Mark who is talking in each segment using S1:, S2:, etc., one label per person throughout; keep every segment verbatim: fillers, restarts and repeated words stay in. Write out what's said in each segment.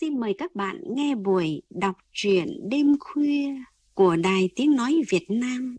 S1: xin mời các bạn nghe buổi đọc truyện đêm khuya của Đài Tiếng Nói Việt Nam.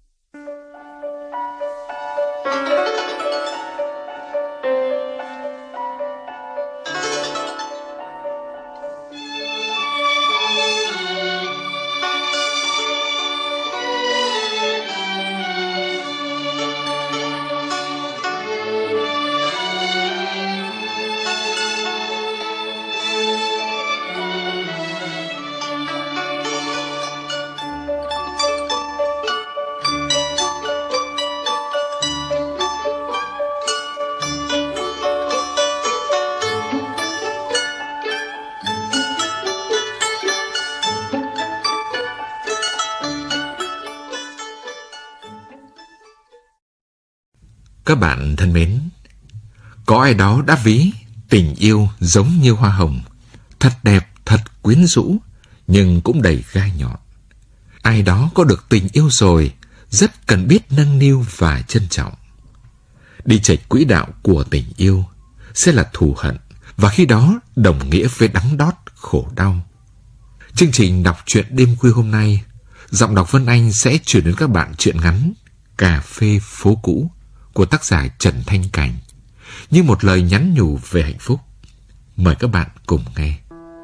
S2: Các bạn thân mến, có ai đó đã ví tình yêu giống như hoa hồng, thật đẹp, thật quyến rũ, nhưng cũng đầy gai nhọn. Ai đó có được tình yêu rồi, rất cần biết nâng niu và trân trọng. Đi chệch quỹ đạo của tình yêu sẽ là thù hận, và khi đó đồng nghĩa với đắng đót, khổ đau. Chương trình đọc truyện đêm khuya hôm nay, giọng đọc Vân Anh sẽ chuyển đến các bạn truyện ngắn Cà phê phố cũ của tác giả Trần Thanh Cảnh, như một lời nhắn nhủ về hạnh phúc. Mời các bạn cùng nghe.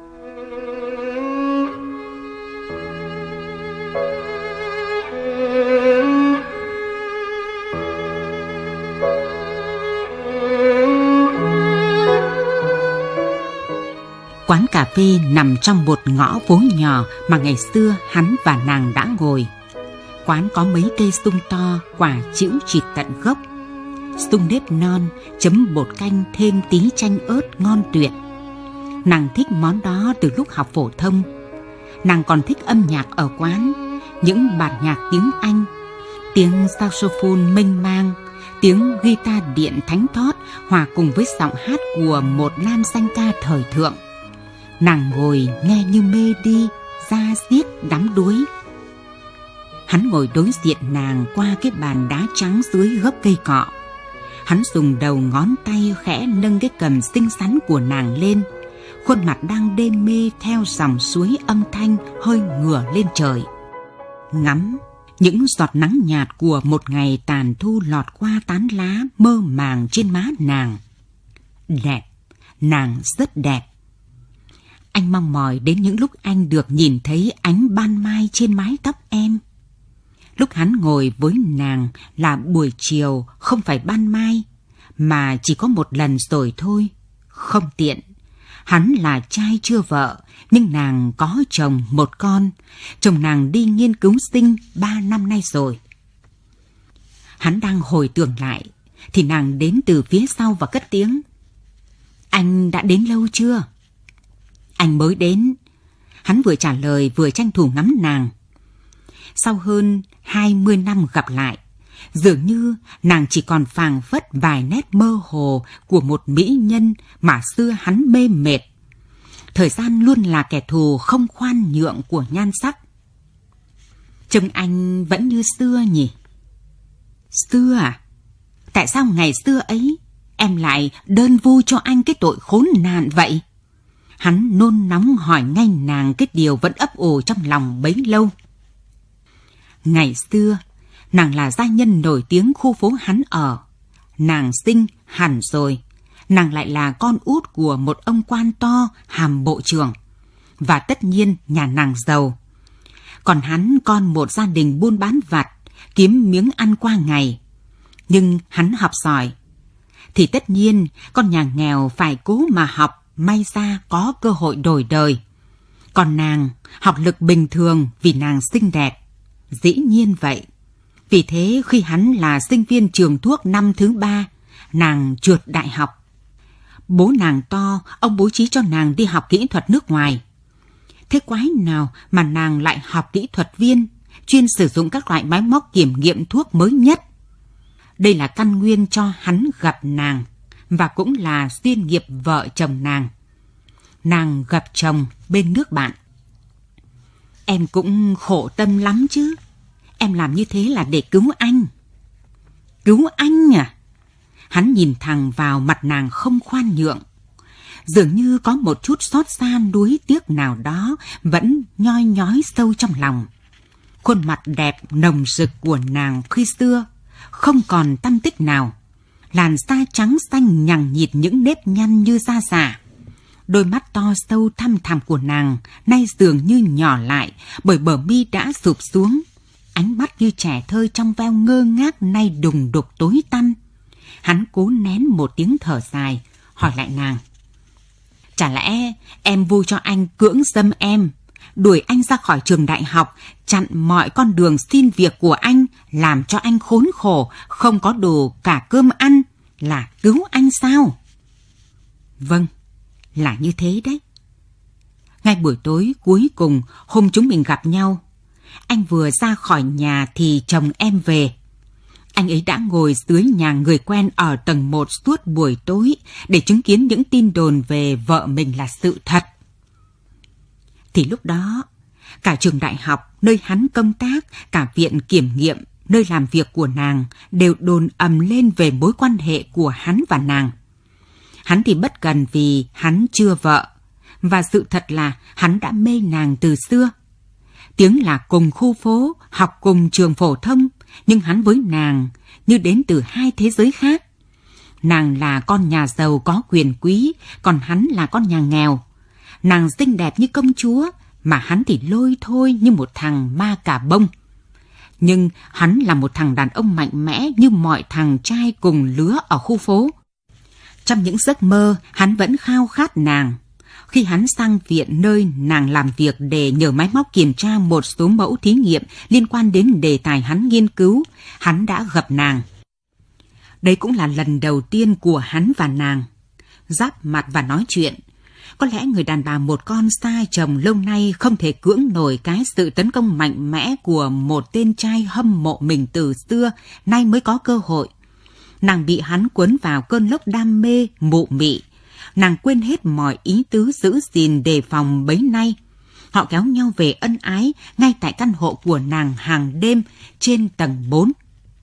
S3: Quán cà phê nằm trong một ngõ phố nhỏ mà ngày xưa hắn và nàng đã ngồi. Quán có mấy cây sung to, quả chĩu chịt tận gốc. Sung nếp non, chấm bột canh thêm tí chanh ớt ngon tuyệt. Nàng thích món đó từ lúc học phổ thông. Nàng còn thích âm nhạc ở quán, những bản nhạc tiếng Anh, tiếng saxophone mênh mang, tiếng guitar điện thánh thót hòa cùng với giọng hát của một nam danh ca thời thượng. Nàng ngồi nghe như mê đi, da diết đắm đuối. Hắn ngồi đối diện nàng qua cái bàn đá trắng dưới gốc cây cọ. Hắn dùng đầu ngón tay khẽ nâng cái cằm xinh xắn của nàng lên, khuôn mặt đang đê mê theo dòng suối âm thanh hơi ngửa lên trời. Ngắm những giọt nắng nhạt của một ngày tàn thu lọt qua tán lá mơ màng trên má nàng. Đẹp, nàng rất đẹp. Anh mong mỏi đến những lúc anh được nhìn thấy ánh ban mai trên mái tóc em. Lúc hắn ngồi với nàng là buổi chiều, không phải ban mai, mà chỉ có một lần rồi thôi. Không tiện. Hắn là trai chưa vợ, nhưng nàng có chồng một con. Chồng nàng đi nghiên cứu sinh ba năm nay rồi. Hắn đang hồi tưởng lại, thì nàng đến từ phía sau và cất tiếng. Anh đã đến lâu chưa? Anh mới đến. Hắn vừa trả lời vừa tranh thủ ngắm nàng. Sau hơn hai mươi năm gặp lại, dường như nàng chỉ còn phảng phất vài nét mơ hồ của một mỹ nhân mà xưa hắn mê mệt. Thời gian luôn là kẻ thù không khoan nhượng của nhan sắc. Trông anh vẫn như xưa nhỉ? Xưa à? Tại sao ngày xưa ấy em lại đơn vu cho anh cái tội khốn nạn vậy? Hắn nôn nóng hỏi ngay nàng cái điều vẫn ấp ủ trong lòng bấy lâu. Ngày xưa, nàng là gia nhân nổi tiếng khu phố hắn ở. Nàng xinh hẳn rồi. Nàng lại là con út của một ông quan to hàm bộ trưởng. Và tất nhiên nhà nàng giàu. Còn hắn con một gia đình buôn bán vặt, kiếm miếng ăn qua ngày. Nhưng hắn học giỏi. Thì tất nhiên con nhà nghèo phải cố mà học, may ra có cơ hội đổi đời. Còn nàng học lực bình thường vì nàng xinh đẹp. Dĩ nhiên vậy. Vì thế khi hắn là sinh viên trường thuốc năm thứ ba, nàng trượt đại học. Bố nàng to, ông bố trí cho nàng đi học kỹ thuật nước ngoài. Thế quái nào mà nàng lại học kỹ thuật viên, chuyên sử dụng các loại máy móc kiểm nghiệm thuốc mới nhất. Đây là căn nguyên cho hắn gặp nàng, và cũng là duyên nghiệp vợ chồng nàng. Nàng gặp chồng bên nước bạn. Em cũng khổ tâm lắm chứ. Em làm như thế là để cứu anh. Cứu anh à? Hắn nhìn thẳng vào mặt nàng không khoan nhượng. Dường như có một chút xót xa nuối tiếc nào đó vẫn nhoi nhói sâu trong lòng. Khuôn mặt đẹp nồng rực của nàng khi xưa không còn tăm tích nào. Làn da trắng xanh nhằng nhịt những nếp nhăn như da giả. Đôi mắt to sâu thăm thẳm của nàng nay dường như nhỏ lại bởi bờ mi đã sụp xuống. Ánh mắt như trẻ thơ trong veo ngơ ngác nay đùng đục tối tăm. Hắn cố nén một tiếng thở dài, hỏi lại nàng. Chả lẽ em vui cho anh cưỡng dâm em, đuổi anh ra khỏi trường đại học, chặn mọi con đường xin việc của anh, làm cho anh khốn khổ, không có đồ cả cơm ăn, là cứu anh sao? Vâng, là như thế đấy. Ngay buổi tối cuối cùng hôm chúng mình gặp nhau, anh vừa ra khỏi nhà thì chồng em về. Anh ấy đã ngồi dưới nhà người quen ở tầng một suốt buổi tối để chứng kiến những tin đồn về vợ mình là sự thật. Thì lúc đó, cả trường đại học nơi hắn công tác, cả viện kiểm nghiệm nơi làm việc của nàng đều đồn ầm lên về mối quan hệ của hắn và nàng. Hắn thì bất cần vì hắn chưa vợ, và sự thật là hắn đã mê nàng từ xưa. Tiếng là cùng khu phố, học cùng trường phổ thông, nhưng hắn với nàng như đến từ hai thế giới khác. Nàng là con nhà giàu có quyền quý, còn hắn là con nhà nghèo. Nàng xinh đẹp như công chúa, mà hắn thì lôi thôi như một thằng ma cà bông. Nhưng hắn là một thằng đàn ông mạnh mẽ như mọi thằng trai cùng lứa ở khu phố. Trong những giấc mơ, hắn vẫn khao khát nàng. Khi hắn sang viện nơi nàng làm việc để nhờ máy móc kiểm tra một số mẫu thí nghiệm liên quan đến đề tài hắn nghiên cứu, hắn đã gặp nàng. Đây cũng là lần đầu tiên của hắn và nàng giáp mặt và nói chuyện. Có lẽ người đàn bà một con xa chồng lâu nay không thể cưỡng nổi cái sự tấn công mạnh mẽ của một tên trai hâm mộ mình từ xưa, nay mới có cơ hội. Nàng bị hắn cuốn vào cơn lốc đam mê, mụ mị. Nàng quên hết mọi ý tứ giữ gìn đề phòng bấy nay. Họ kéo nhau về ân ái ngay tại căn hộ của nàng hàng đêm trên tầng bốn.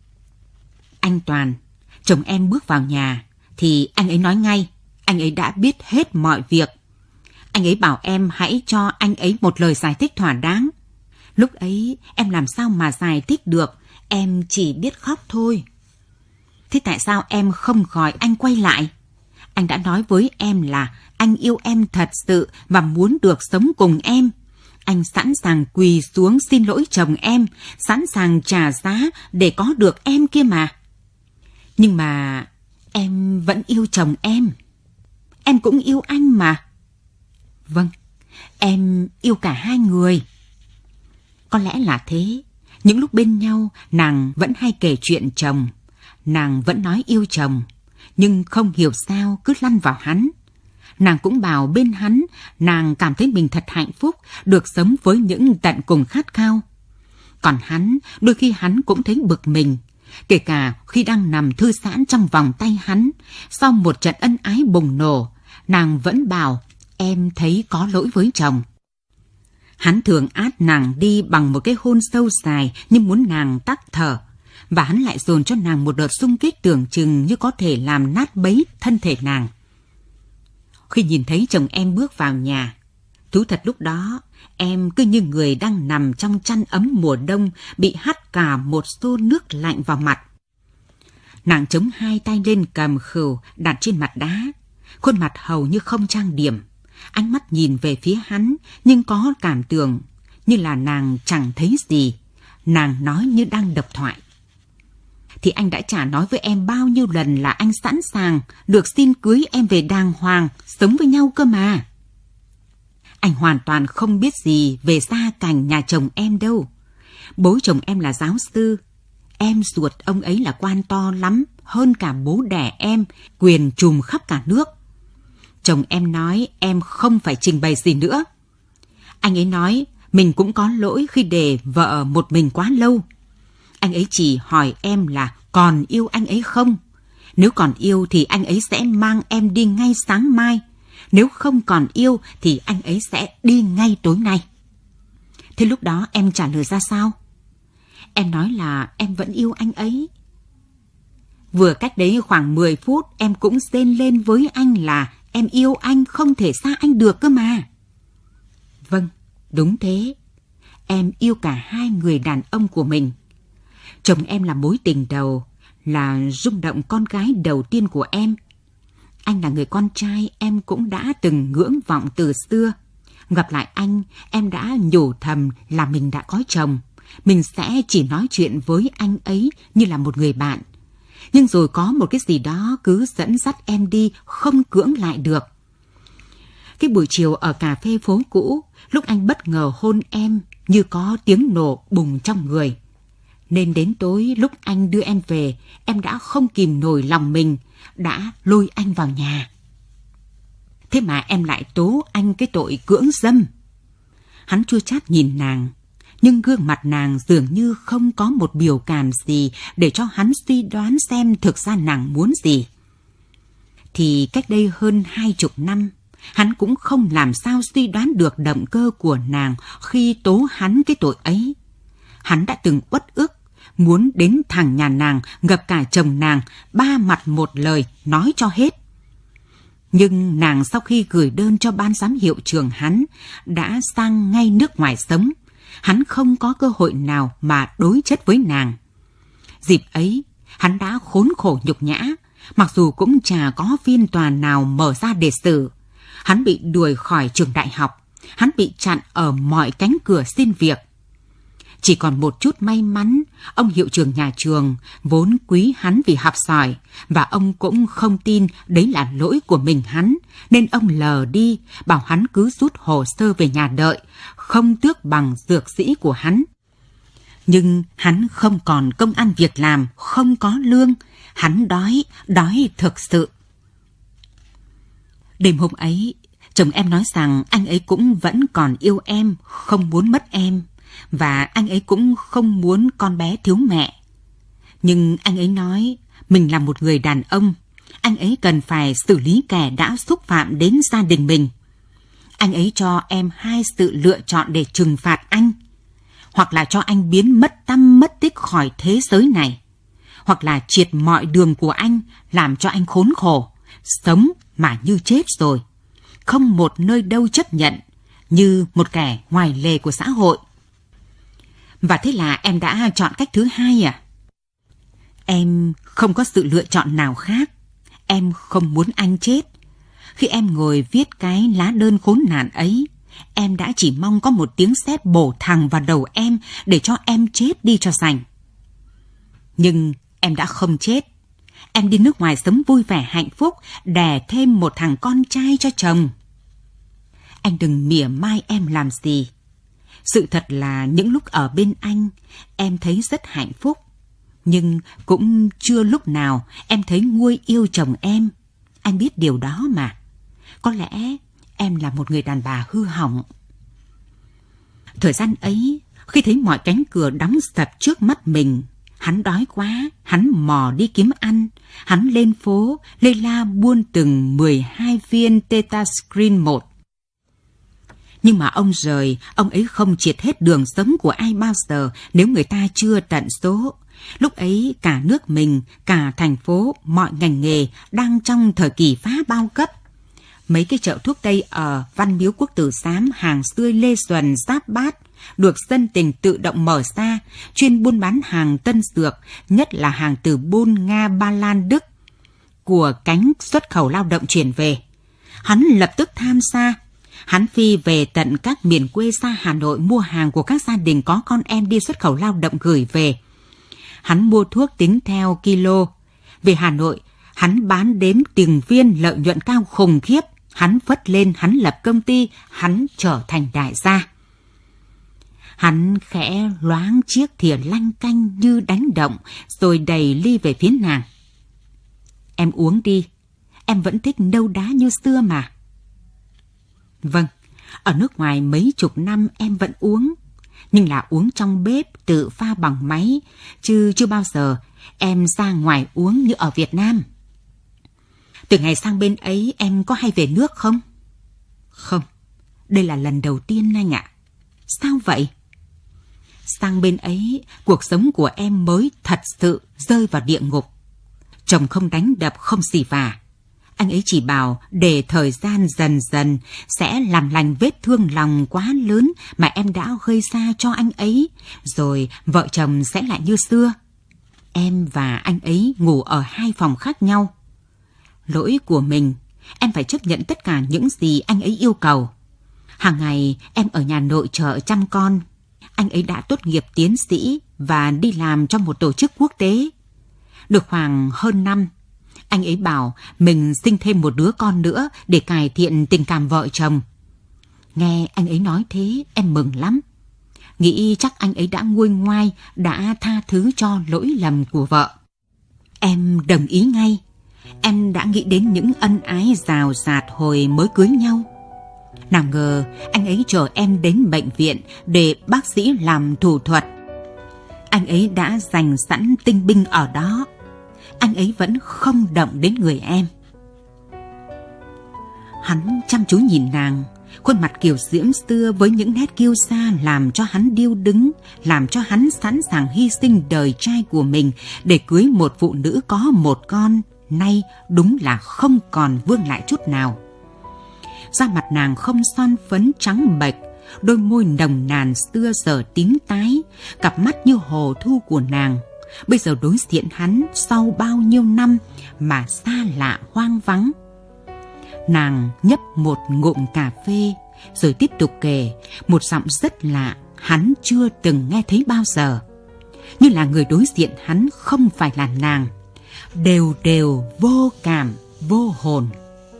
S3: Anh Toàn, chồng em bước vào nhà, thì anh ấy nói ngay, anh ấy đã biết hết mọi việc. Anh ấy bảo em hãy cho anh ấy một lời giải thích thỏa đáng. Lúc ấy em làm sao mà giải thích được, em chỉ biết khóc thôi. Thế tại sao em không gọi anh quay lại? Anh đã nói với em là anh yêu em thật sự và muốn được sống cùng em. Anh sẵn sàng quỳ xuống xin lỗi chồng em, sẵn sàng trả giá để có được em kia mà. Nhưng mà em vẫn yêu chồng em. Em cũng yêu anh mà. Vâng, em yêu cả hai người. Có lẽ là thế. Những lúc bên nhau, nàng vẫn hay kể chuyện chồng. Nàng vẫn nói yêu chồng, nhưng không hiểu sao cứ lăn vào hắn. Nàng cũng bảo bên hắn, nàng cảm thấy mình thật hạnh phúc, được sống với những tận cùng khát khao. Còn hắn, đôi khi hắn cũng thấy bực mình, kể cả khi đang nằm thư giãn trong vòng tay hắn. Sau một trận ân ái bùng nổ, nàng vẫn bảo em thấy có lỗi với chồng. Hắn thường át nàng đi bằng một cái hôn sâu dài như muốn nàng tắc thở. Và hắn lại dồn cho nàng một đợt xung kích tưởng chừng như có thể làm nát bấy thân thể nàng. Khi nhìn thấy chồng em bước vào nhà, thú thật lúc đó em cứ như người đang nằm trong chăn ấm mùa đông bị hắt cả một xô nước lạnh vào mặt. Nàng chống hai tay lên cầm khửu đặt trên mặt đá, khuôn mặt hầu như không trang điểm, ánh mắt nhìn về phía hắn nhưng có cảm tưởng như là nàng chẳng thấy gì. Nàng nói như đang độc thoại. Thì anh đã chả nói với em bao nhiêu lần là anh sẵn sàng được xin cưới em về đàng hoàng, sống với nhau cơ mà. Anh hoàn toàn không biết gì về gia cảnh nhà chồng em đâu. Bố chồng em là giáo sư. Em ruột ông ấy là quan to lắm, hơn cả bố đẻ em, quyền trùm khắp cả nước. Chồng em nói em không phải trình bày gì nữa. Anh ấy nói mình cũng có lỗi khi để vợ một mình quá lâu. Anh ấy chỉ hỏi em là còn yêu anh ấy không? Nếu còn yêu thì anh ấy sẽ mang em đi ngay sáng mai. Nếu không còn yêu thì anh ấy sẽ đi ngay tối nay. Thế lúc đó em trả lời ra sao? Em nói là em vẫn yêu anh ấy. Vừa cách đấy khoảng mười phút em cũng rên lên với anh là em yêu anh, không thể xa anh được cơ mà. Vâng, đúng thế. Em yêu cả hai người đàn ông của mình. Chồng em là mối tình đầu, là rung động con gái đầu tiên của em. Anh là người con trai em cũng đã từng ngưỡng vọng từ xưa. Gặp lại anh, em đã nhủ thầm là mình đã có chồng. Mình sẽ chỉ nói chuyện với anh ấy như là một người bạn. Nhưng rồi có một cái gì đó cứ dẫn dắt em đi, không cưỡng lại được. Cái buổi chiều ở cà phê phố cũ, lúc anh bất ngờ hôn em như có tiếng nổ bùng trong người. Nên đến tối lúc anh đưa em về, em đã không kìm nổi lòng mình, đã lôi anh vào nhà. Thế mà em lại tố anh cái tội cưỡng dâm. Hắn chua chát nhìn nàng, nhưng gương mặt nàng dường như không có một biểu cảm gì để cho hắn suy đoán xem thực ra nàng muốn gì. Thì cách đây hơn hai chục năm, hắn cũng không làm sao suy đoán được động cơ của nàng khi tố hắn cái tội ấy. Hắn đã từng uất ức, muốn đến thẳng nhà nàng, gặp cả chồng nàng, ba mặt một lời, nói cho hết. Nhưng nàng sau khi gửi đơn cho ban giám hiệu trường hắn, đã sang ngay nước ngoài sống. Hắn không có cơ hội nào mà đối chất với nàng. Dịp ấy, hắn đã khốn khổ nhục nhã, mặc dù cũng chả có phiên tòa nào mở ra để xử. Hắn bị đuổi khỏi trường đại học, hắn bị chặn ở mọi cánh cửa xin việc. Chỉ còn một chút may mắn, ông hiệu trưởng nhà trường vốn quý hắn vì học giỏi, và ông cũng không tin đấy là lỗi của mình hắn, nên ông lờ đi, bảo hắn cứ rút hồ sơ về nhà đợi, không tước bằng dược sĩ của hắn. Nhưng hắn không còn công ăn việc làm, không có lương, hắn đói, đói thực sự. Đêm hôm ấy, chồng em nói rằng anh ấy cũng vẫn còn yêu em, không muốn mất em. Và anh ấy cũng không muốn con bé thiếu mẹ. Nhưng anh ấy nói mình là một người đàn ông, anh ấy cần phải xử lý kẻ đã xúc phạm đến gia đình mình. Anh ấy cho em hai sự lựa chọn để trừng phạt anh. Hoặc là cho anh biến mất tăm mất tích khỏi thế giới này, hoặc là triệt mọi đường của anh, làm cho anh khốn khổ, sống mà như chết rồi, không một nơi đâu chấp nhận, như một kẻ ngoài lề của xã hội. Và thế là em đã chọn cách thứ hai à? Em không có sự lựa chọn nào khác. Em không muốn anh chết. Khi em ngồi viết cái lá đơn khốn nạn ấy, em đã chỉ mong có một tiếng sét bổ thẳng vào đầu em để cho em chết đi cho sành. Nhưng em đã không chết. Em đi nước ngoài sống vui vẻ hạnh phúc, đẻ thêm một thằng con trai cho chồng. Anh đừng mỉa mai em làm gì. Sự thật là những lúc ở bên anh, em thấy rất hạnh phúc. Nhưng cũng chưa lúc nào em thấy nguôi yêu chồng em. Anh biết điều đó mà. Có lẽ em là một người đàn bà hư hỏng. Thời gian ấy, khi thấy mọi cánh cửa đóng sập trước mắt mình, hắn đói quá, hắn mò đi kiếm ăn. Hắn lên phố, lê la buôn từng mười hai viên Tetascreen một. Nhưng mà ông rời, ông ấy không triệt hết đường sống của ai bao giờ nếu người ta chưa tận số. Lúc ấy cả nước mình, cả thành phố, mọi ngành nghề đang trong thời kỳ phá bao cấp. Mấy cái chợ thuốc tây ở Văn Miếu Quốc Tử Giám, Hàng Xươi, Lê Duẩn, Giáp Bát được dân tình tự động mở ra, chuyên buôn bán hàng tân dược, nhất là hàng từ Bôn, Nga, Ba Lan, Đức, của cánh xuất khẩu lao động chuyển về. Hắn lập tức tham gia. Hắn phi về tận các miền quê xa Hà Nội mua hàng của các gia đình có con em đi xuất khẩu lao động gửi về. Hắn mua thuốc tính theo kilo. Về Hà Nội, hắn bán đếm tiền viên, lợi nhuận cao khủng khiếp. Hắn vất lên, hắn lập công ty, hắn trở thành đại gia. Hắn khẽ loáng chiếc thìa lanh canh như đánh động, rồi đầy ly về phía nàng. Em uống đi, em vẫn thích nâu đá như xưa mà. Vâng, ở nước ngoài mấy chục năm em vẫn uống, nhưng là uống trong bếp tự pha bằng máy, chứ chưa bao giờ em ra ngoài uống như ở Việt Nam. Từ ngày sang bên ấy em có hay về nước không? Không, đây là lần đầu tiên anh ạ. Sao vậy? Sang bên ấy, cuộc sống của em mới thật sự rơi vào địa ngục. Chồng không đánh đập, không xì vả. Anh ấy chỉ bảo để thời gian dần dần sẽ làm lành vết thương lòng quá lớn mà em đã gây ra cho anh ấy, rồi vợ chồng sẽ lại như xưa. Em và anh ấy ngủ ở hai phòng khác nhau. Lỗi của mình, em phải chấp nhận tất cả những gì anh ấy yêu cầu. Hàng ngày em ở nhà nội trợ chăm con. Anh ấy đã tốt nghiệp tiến sĩ và đi làm trong một tổ chức quốc tế. Được khoảng hơn năm, anh ấy bảo mình sinh thêm một đứa con nữa để cải thiện tình cảm vợ chồng. Nghe anh ấy nói thế, em mừng lắm. Nghĩ chắc anh ấy đã nguôi ngoai, đã tha thứ cho lỗi lầm của vợ. Em đồng ý ngay. Em đã nghĩ đến những ân ái rào rạt hồi mới cưới nhau. Nào ngờ anh ấy chờ em đến bệnh viện để bác sĩ làm thủ thuật. Anh ấy đã dành sẵn tinh binh ở đó. Anh ấy vẫn không động đến người em. Hắn chăm chú nhìn nàng, khuôn mặt kiều diễm xưa với những nét kiêu sa làm cho hắn điêu đứng, làm cho hắn sẵn sàng hy sinh đời trai của mình để cưới một phụ nữ có một con, nay đúng là không còn vương lại chút nào. Da mặt nàng không son phấn trắng bệch, đôi môi nồng nàn xưa giờ tím tái, cặp mắt như hồ thu của nàng bây giờ đối diện hắn sau bao nhiêu năm mà xa lạ hoang vắng. Nàng nhấp một ngụm cà phê rồi tiếp tục kể một giọng rất lạ hắn chưa từng nghe thấy bao giờ, như là người đối diện hắn không phải là nàng, đều đều vô cảm vô hồn.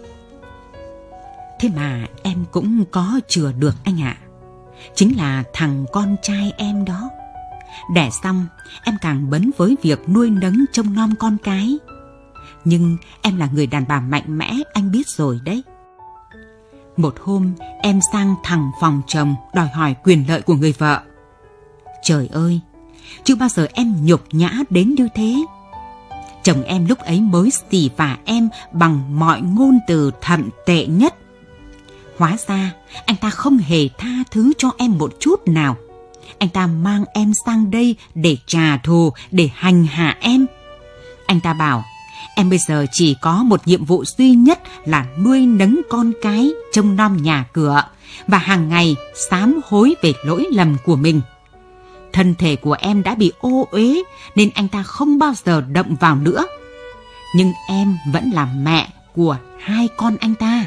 S3: Thế mà em cũng có chừa được anh ạ. Chính là thằng con trai em đó. Đẻ xong em càng bấn với việc nuôi nấng trông nom con cái. Nhưng em là người đàn bà mạnh mẽ, anh biết rồi đấy. Một hôm em sang thẳng phòng chồng đòi hỏi quyền lợi của người vợ. Trời ơi, chưa bao giờ em nhục nhã đến như thế. Chồng em lúc ấy mới xỉ vả em bằng mọi ngôn từ thậm tệ nhất. Hóa ra anh ta không hề tha thứ cho em một chút nào. Anh ta mang em sang đây để trả thù, để hành hạ em. Anh ta bảo em bây giờ chỉ có một nhiệm vụ duy nhất là nuôi nấng con cái, trông nom nhà cửa và hàng ngày sám hối về lỗi lầm của mình. Thân thể của em đã bị ô uế nên anh ta không bao giờ động vào nữa. Nhưng em vẫn là mẹ của hai con anh ta.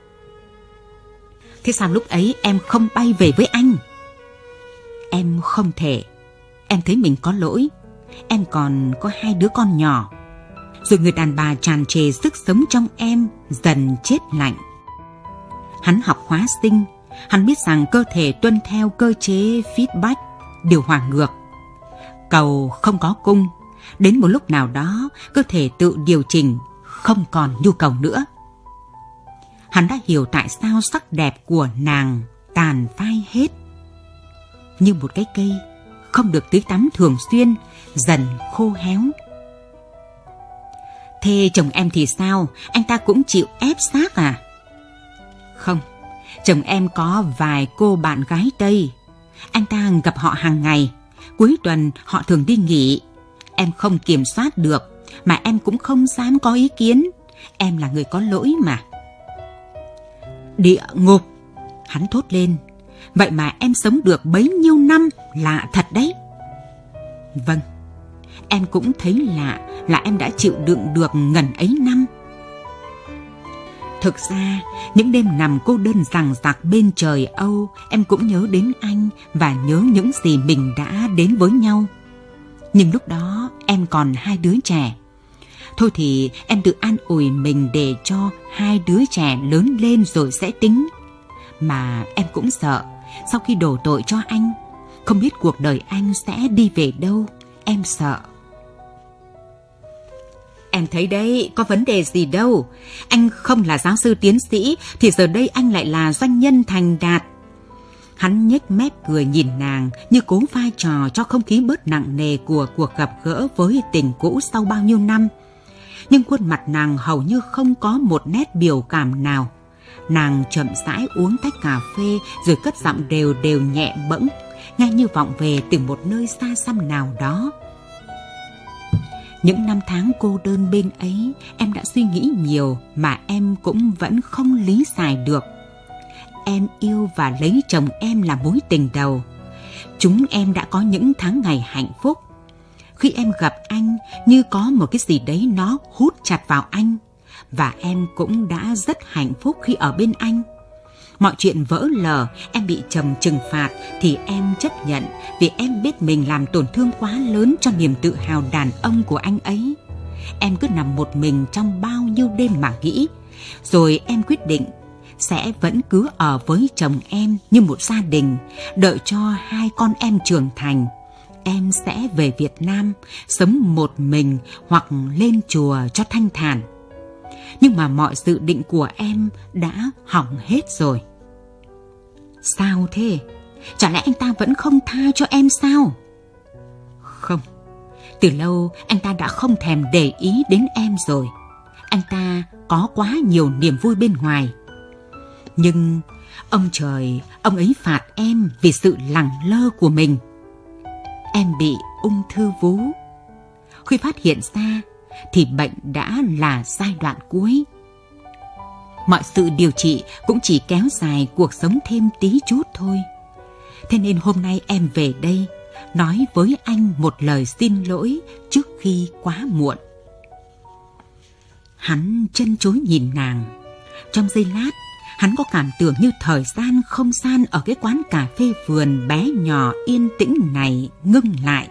S3: Thế sao lúc ấy em không bay về với anh? Em không thể. Em thấy mình có lỗi. Em còn có hai đứa con nhỏ. Rồi người đàn bà tràn trề sức sống trong em dần chết lạnh. Hắn học hóa sinh. Hắn biết rằng cơ thể tuân theo cơ chế feedback, điều hòa ngược. Cầu không có cung. Đến một lúc nào đó, cơ thể tự điều chỉnh, không còn nhu cầu nữa. Hắn đã hiểu tại sao sắc đẹp của nàng tàn phai hết. Như một cái cây không được tưới tắm thường xuyên, dần khô héo. Thế chồng em thì sao? Anh ta cũng chịu ép xác à? Không, chồng em có vài cô bạn gái Tây. Anh ta gặp họ hàng ngày. Cuối tuần họ thường đi nghỉ. Em không kiểm soát được, mà em cũng không dám có ý kiến. Em là người có lỗi mà. Địa ngục! Hắn thốt lên. Vậy mà em sống được bấy nhiêu năm, lạ thật đấy. Vâng, em cũng thấy lạ là em đã chịu đựng được ngần ấy năm. Thực ra, những đêm nằm cô đơn dằng dặc bên trời Âu, em cũng nhớ đến anh và nhớ những gì mình đã đến với nhau. Nhưng lúc đó em còn hai đứa trẻ. Thôi thì em tự an ủi mình để cho hai đứa trẻ lớn lên rồi sẽ tính. Mà em cũng sợ, sau khi đổ tội cho anh, không biết cuộc đời anh sẽ đi về đâu, em sợ. Em thấy đấy, có vấn đề gì đâu. Anh không là giáo sư tiến sĩ, thì giờ đây anh lại là doanh nhân thành đạt. Hắn nhếch mép cười nhìn nàng như cố vai trò cho không khí bớt nặng nề của cuộc gặp gỡ với tình cũ sau bao nhiêu năm. Nhưng khuôn mặt nàng hầu như không có một nét biểu cảm nào. Nàng chậm rãi uống tách cà phê rồi cất giọng đều đều nhẹ bẫng, nghe như vọng về từ một nơi xa xăm nào đó. Những năm tháng cô đơn bên ấy, em đã suy nghĩ nhiều mà em cũng vẫn không lý giải được. Em yêu và lấy chồng em là mối tình đầu. Chúng em đã có những tháng ngày hạnh phúc. Khi em gặp anh, như có một cái gì đấy nó hút chặt vào anh. Và em cũng đã rất hạnh phúc khi ở bên anh. Mọi chuyện vỡ lở, em bị chồng trừng phạt thì em chấp nhận, vì em biết mình làm tổn thương quá lớn cho niềm tự hào đàn ông của anh ấy. Em cứ nằm một mình trong bao nhiêu đêm mà nghĩ. Rồi em quyết định sẽ vẫn cứ ở với chồng em như một gia đình, đợi cho hai con em trưởng thành. Em sẽ về Việt Nam, sống một mình hoặc lên chùa cho thanh thản. Nhưng mà mọi dự định của em đã hỏng hết rồi. Sao thế? Chả lẽ anh ta vẫn không tha cho em sao? Không, từ lâu anh ta đã không thèm để ý đến em rồi. Anh ta có quá nhiều niềm vui bên ngoài. Nhưng ông trời, ông ấy phạt em vì sự lẳng lơ của mình. Em bị ung thư vú. Khi phát hiện ra thì bệnh đã là giai đoạn cuối. Mọi sự điều trị cũng chỉ kéo dài cuộc sống thêm tí chút thôi. Thế nên hôm nay em về đây nói với anh một lời xin lỗi trước khi quá muộn. Hắn chân chối nhìn nàng. Trong giây lát, hắn có cảm tưởng như thời gian không gian ở cái quán cà phê vườn bé nhỏ yên tĩnh này ngưng lại.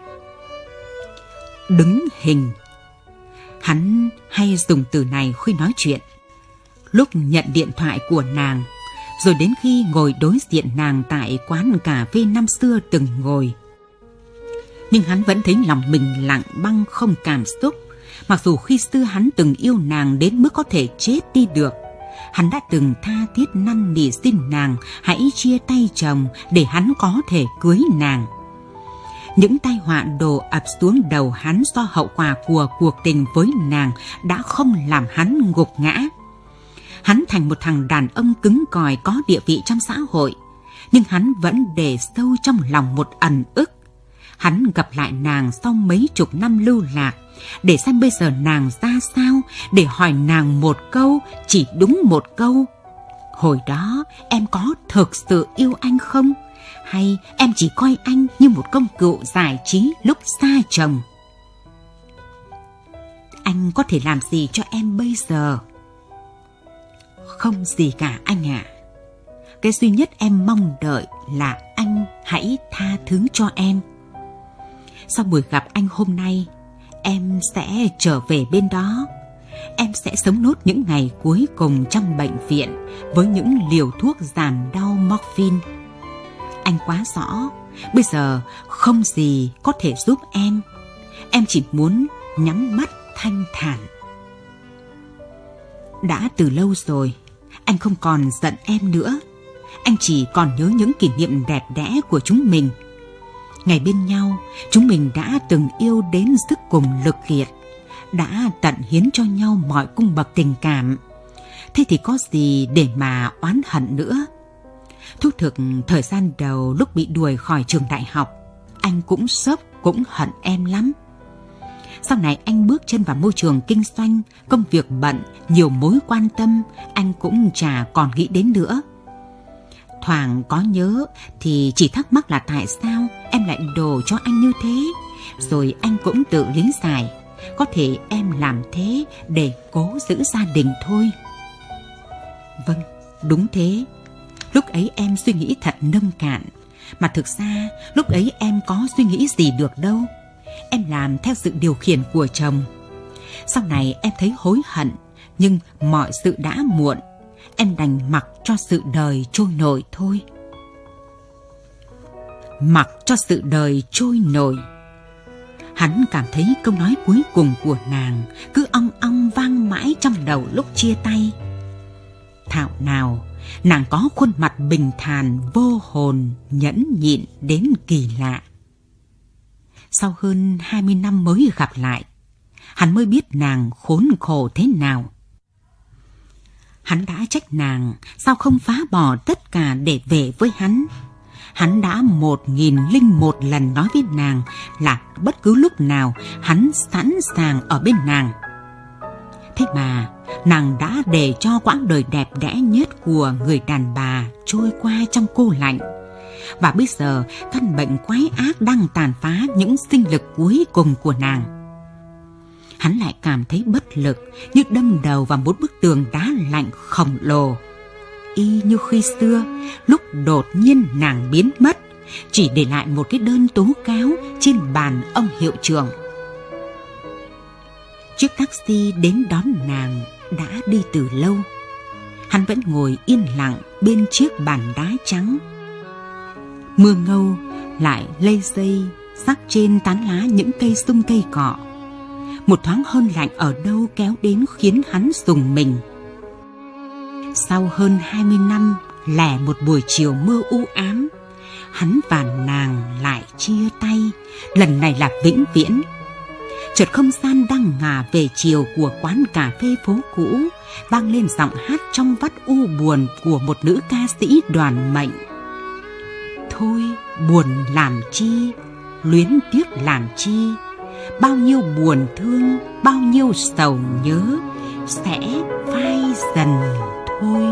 S3: Đứng hình. Hắn hay dùng từ này khi nói chuyện. Lúc nhận điện thoại của nàng, rồi đến khi ngồi đối diện nàng tại quán cà phê năm xưa từng ngồi. Nhưng hắn vẫn thấy lòng mình lặng băng không cảm xúc, mặc dù khi xưa hắn từng yêu nàng đến mức có thể chết đi được. Hắn đã từng tha thiết năn nỉ xin nàng hãy chia tay chồng để hắn có thể cưới nàng. Những tai họa đổ ập xuống đầu hắn do hậu quả của cuộc tình với nàng đã không làm hắn gục ngã. Hắn thành một thằng đàn ông cứng cỏi có địa vị trong xã hội, nhưng hắn vẫn để sâu trong lòng một ẩn ức. Hắn gặp lại nàng sau mấy chục năm lưu lạc, để xem bây giờ nàng ra sao, để hỏi nàng một câu, chỉ đúng một câu. Hồi đó em có thực sự yêu anh không? Hay em chỉ coi anh như một công cụ giải trí lúc xa chồng? Anh có thể làm gì cho em bây giờ? Không gì cả anh ạ. À. Cái duy nhất em mong đợi là anh hãy tha thứ cho em. Sau buổi gặp anh hôm nay, em sẽ trở về bên đó. Em sẽ sống nốt những ngày cuối cùng trong bệnh viện với những liều thuốc giảm đau morphine. Anh quá rõ, bây giờ không gì có thể giúp em. Em chỉ muốn nhắm mắt thanh thản. Đã từ lâu rồi, anh không còn giận em nữa. Anh chỉ còn nhớ những kỷ niệm đẹp đẽ của chúng mình. Ngày bên nhau, chúng mình đã từng yêu đến sức cùng lực kiệt, đã tận hiến cho nhau mọi cung bậc tình cảm. Thế thì có gì để mà oán hận nữa? Thú thực, thời gian đầu lúc bị đuổi khỏi trường đại học, anh cũng sốc, cũng hận em lắm. Sau này anh bước chân vào môi trường kinh doanh, công việc bận, nhiều mối quan tâm, anh cũng chả còn nghĩ đến nữa. Thoảng có nhớ thì chỉ thắc mắc là tại sao em lại đổ cho anh như thế. Rồi anh cũng tự lý giải, có thể em làm thế để cố giữ gia đình thôi. Vâng, đúng thế. Lúc ấy em suy nghĩ thật nông cạn. Mà thực ra lúc ấy em có suy nghĩ gì được đâu. Em làm theo sự điều khiển của chồng. Sau này em thấy hối hận, nhưng mọi sự đã muộn. Em đành mặc cho sự đời trôi nổi thôi. Mặc cho sự đời trôi nổi. Hắn cảm thấy câu nói cuối cùng của nàng cứ ong ong vang mãi trong đầu lúc chia tay. Thảo nào, nàng có khuôn mặt bình thản, vô hồn, nhẫn nhịn đến kỳ lạ. Sau hơn hai mươi năm mới gặp lại, hắn mới biết nàng khốn khổ thế nào. Hắn đã trách nàng sao không phá bỏ tất cả để về với hắn. Hắn đã một nghìn linh một lần nói với nàng là bất cứ lúc nào hắn sẵn sàng ở bên nàng. Thế mà nàng đã để cho quãng đời đẹp đẽ nhất của người đàn bà trôi qua trong cô lạnh. Và bây giờ căn bệnh quái ác đang tàn phá những sinh lực cuối cùng của nàng. Hắn lại cảm thấy bất lực, như đâm đầu vào một bức tường đá lạnh khổng lồ. Y như khi xưa, lúc đột nhiên nàng biến mất, chỉ để lại một cái đơn tố cáo trên bàn ông hiệu trưởng. Chiếc taxi đến đón nàng đã đi từ lâu. Hắn vẫn ngồi yên lặng bên chiếc bàn đá trắng. Mưa ngâu lại lây dây sắc trên tán lá những cây sung cây cọ. Một thoáng hơi lạnh ở đâu kéo đến khiến hắn rùng mình. Sau hơn hai mươi năm lẻ một buổi chiều mưa u ám, hắn và nàng lại chia tay, lần này là vĩnh viễn. Chợt không gian đang ngả về chiều của quán cà phê phố cũ vang lên giọng hát trong vắt u buồn của một nữ ca sĩ đoàn mệnh. Thôi buồn làm chi, luyến tiếc làm chi, bao nhiêu buồn thương, bao nhiêu sầu nhớ sẽ phai dần thôi.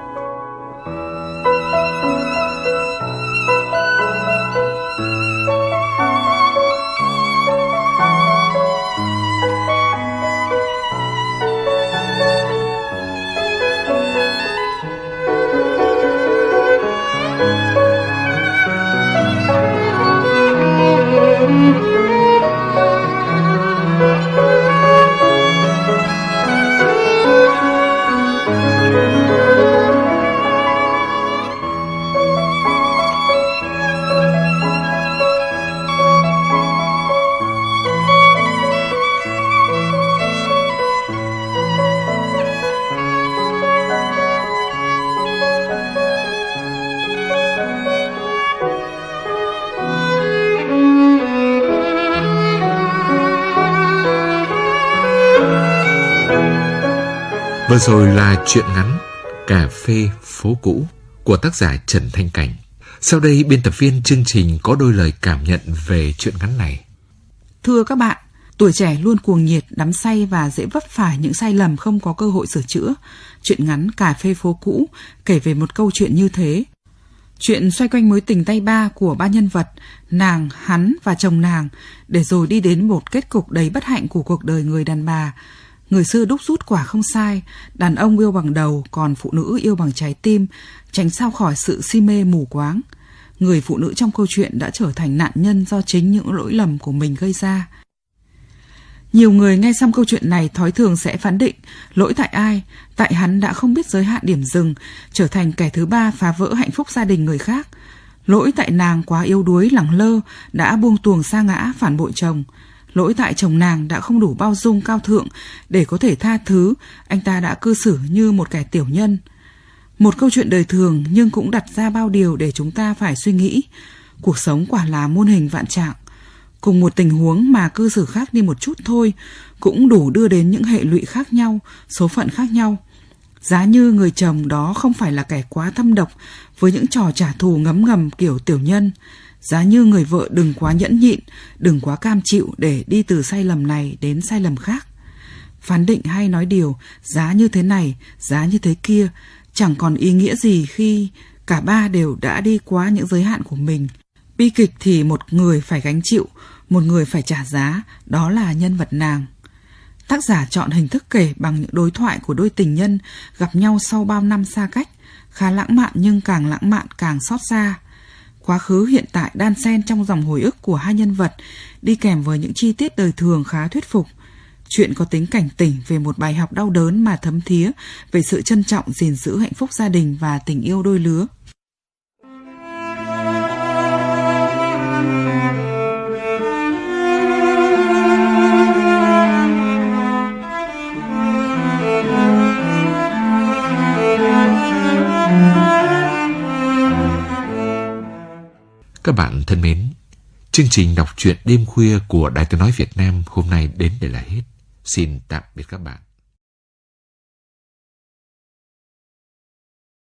S2: Vừa rồi là truyện ngắn Cà phê phố cũ của tác giả Trần Thanh Cảnh. Sau đây biên tập viên chương trình có đôi lời cảm nhận về truyện ngắn này.
S4: Thưa các bạn, tuổi trẻ luôn cuồng nhiệt, đắm say và dễ vấp phải những sai lầm không có cơ hội sửa chữa. Truyện ngắn Cà phê phố cũ kể về một câu chuyện như thế. Chuyện xoay quanh mối tình tay ba của ba nhân vật, nàng, hắn và chồng nàng, để rồi đi đến một kết cục đầy bất hạnh của cuộc đời người đàn bà. Người xưa đúc rút quả không sai, đàn ông yêu bằng đầu, còn phụ nữ yêu bằng trái tim, tránh sao khỏi sự si mê mù quáng. Người phụ nữ trong câu chuyện đã trở thành nạn nhân do chính những lỗi lầm của mình gây ra. Nhiều người nghe xong câu chuyện này thói thường sẽ phán định lỗi tại ai, tại hắn đã không biết giới hạn điểm dừng, trở thành kẻ thứ ba phá vỡ hạnh phúc gia đình người khác. Lỗi tại nàng quá yếu đuối lẳng lơ, đã buông tuồng sa ngã phản bội chồng. Lỗi tại chồng nàng đã không đủ bao dung cao thượng để có thể tha thứ, anh ta đã cư xử như một kẻ tiểu nhân. Một câu chuyện đời thường nhưng cũng đặt ra bao điều để chúng ta phải suy nghĩ. Cuộc sống quả là muôn hình vạn trạng. Cùng một tình huống mà cư xử khác đi một chút thôi cũng đủ đưa đến những hệ lụy khác nhau, số phận khác nhau. Giá như người chồng đó không phải là kẻ quá thâm độc với những trò trả thù ngấm ngầm kiểu tiểu nhân. Giá như người vợ đừng quá nhẫn nhịn, đừng quá cam chịu để đi từ sai lầm này đến sai lầm khác. Phán định hay nói điều, giá như thế này, giá như thế kia, chẳng còn ý nghĩa gì khi cả ba đều đã đi quá những giới hạn của mình. Bi kịch thì một người phải gánh chịu, một người phải trả giá, đó là nhân vật nàng. Tác giả chọn hình thức kể bằng những đối thoại của đôi tình nhân gặp nhau sau bao năm xa cách, khá lãng mạn nhưng càng lãng mạn càng xót xa. Quá khứ hiện tại đan xen trong dòng hồi ức của hai nhân vật, đi kèm với những chi tiết đời thường khá thuyết phục. Chuyện có tính cảnh tỉnh về một bài học đau đớn mà thấm thía về sự trân trọng gìn giữ hạnh phúc gia đình và tình yêu đôi lứa.
S2: Các bạn thân mến, chương trình đọc truyện đêm khuya của Đài Tiếng nói Việt Nam hôm nay đến đây là hết. Xin tạm biệt các bạn.